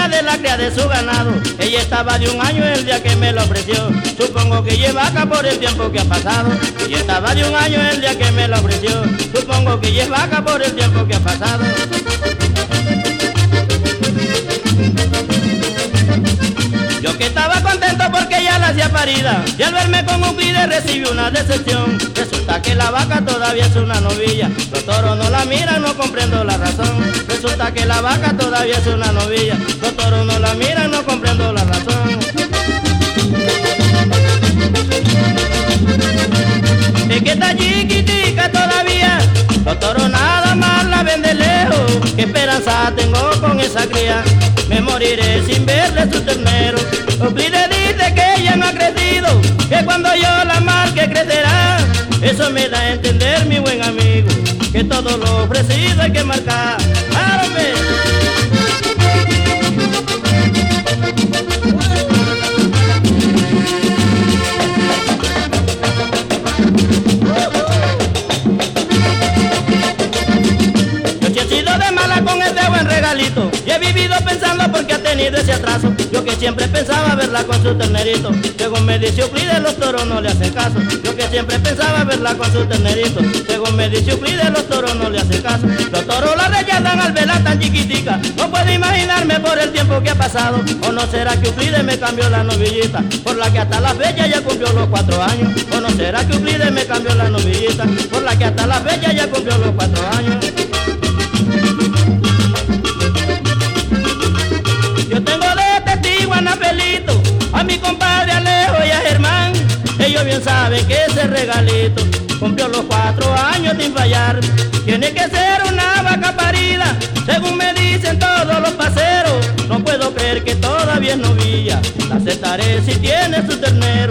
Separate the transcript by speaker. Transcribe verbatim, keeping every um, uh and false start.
Speaker 1: dueña de la cría de su ganado. Ella estaba de un año el día que me lo ofreció. Supongo que lleva vaca por el tiempo que ha pasado. Ella estaba de un año el día que me lo ofreció. Supongo que lleva vaca por el tiempo que ha pasado. Yo que estaba contento porque ya la hacía parida, y al verme con Euclides recibí una decepción. Resulta que la vaca todavía es una novilla. Los toros no la miran, no comprendo la razón. Resulta que la vaca todavía es una novilla. Los toros no la miran, no comprendo la razón. Es que está chiquitica todavía. Los toros nada más la ven de lejos. Qué esperanza tengo con esa cría. Me moriré sin verle su ternero. Euclides dice que ella no ha crecido, que cuando yo la marque crecerá. Eso me da a entender, mi buen amigo, que todo lo ofrecido hay que marcar. ¡Árame! Y he vivido pensando porque ha tenido ese atraso. Yo que siempre pensaba verla con su ternerito. Según me dice Euclides, los toros no le hacen caso. Yo que siempre pensaba verla con su ternerito. Según me dice Euclides, los toros no le hacen caso. Los toros la rechazan al verla tan chiquitica. No puedo imaginarme por el tiempo que ha pasado. ¿O no será que Euclides me cambió la novillita, por la que hasta la fecha ya cumplió los cuatro años? ¿O no será que Euclides me cambió la novillita, por la que hasta la fecha ya cumplió los cuatro años? Yo tengo de testigo a Napelito, a mi compadre Alejo y a Germán. Ellos bien saben que ese regalito cumplió los cuatro años sin fallar. Tiene que ser una vaca parida, según me dicen todos los paseros. No puedo creer que todavía es novilla, la aceptaré si tiene su ternero.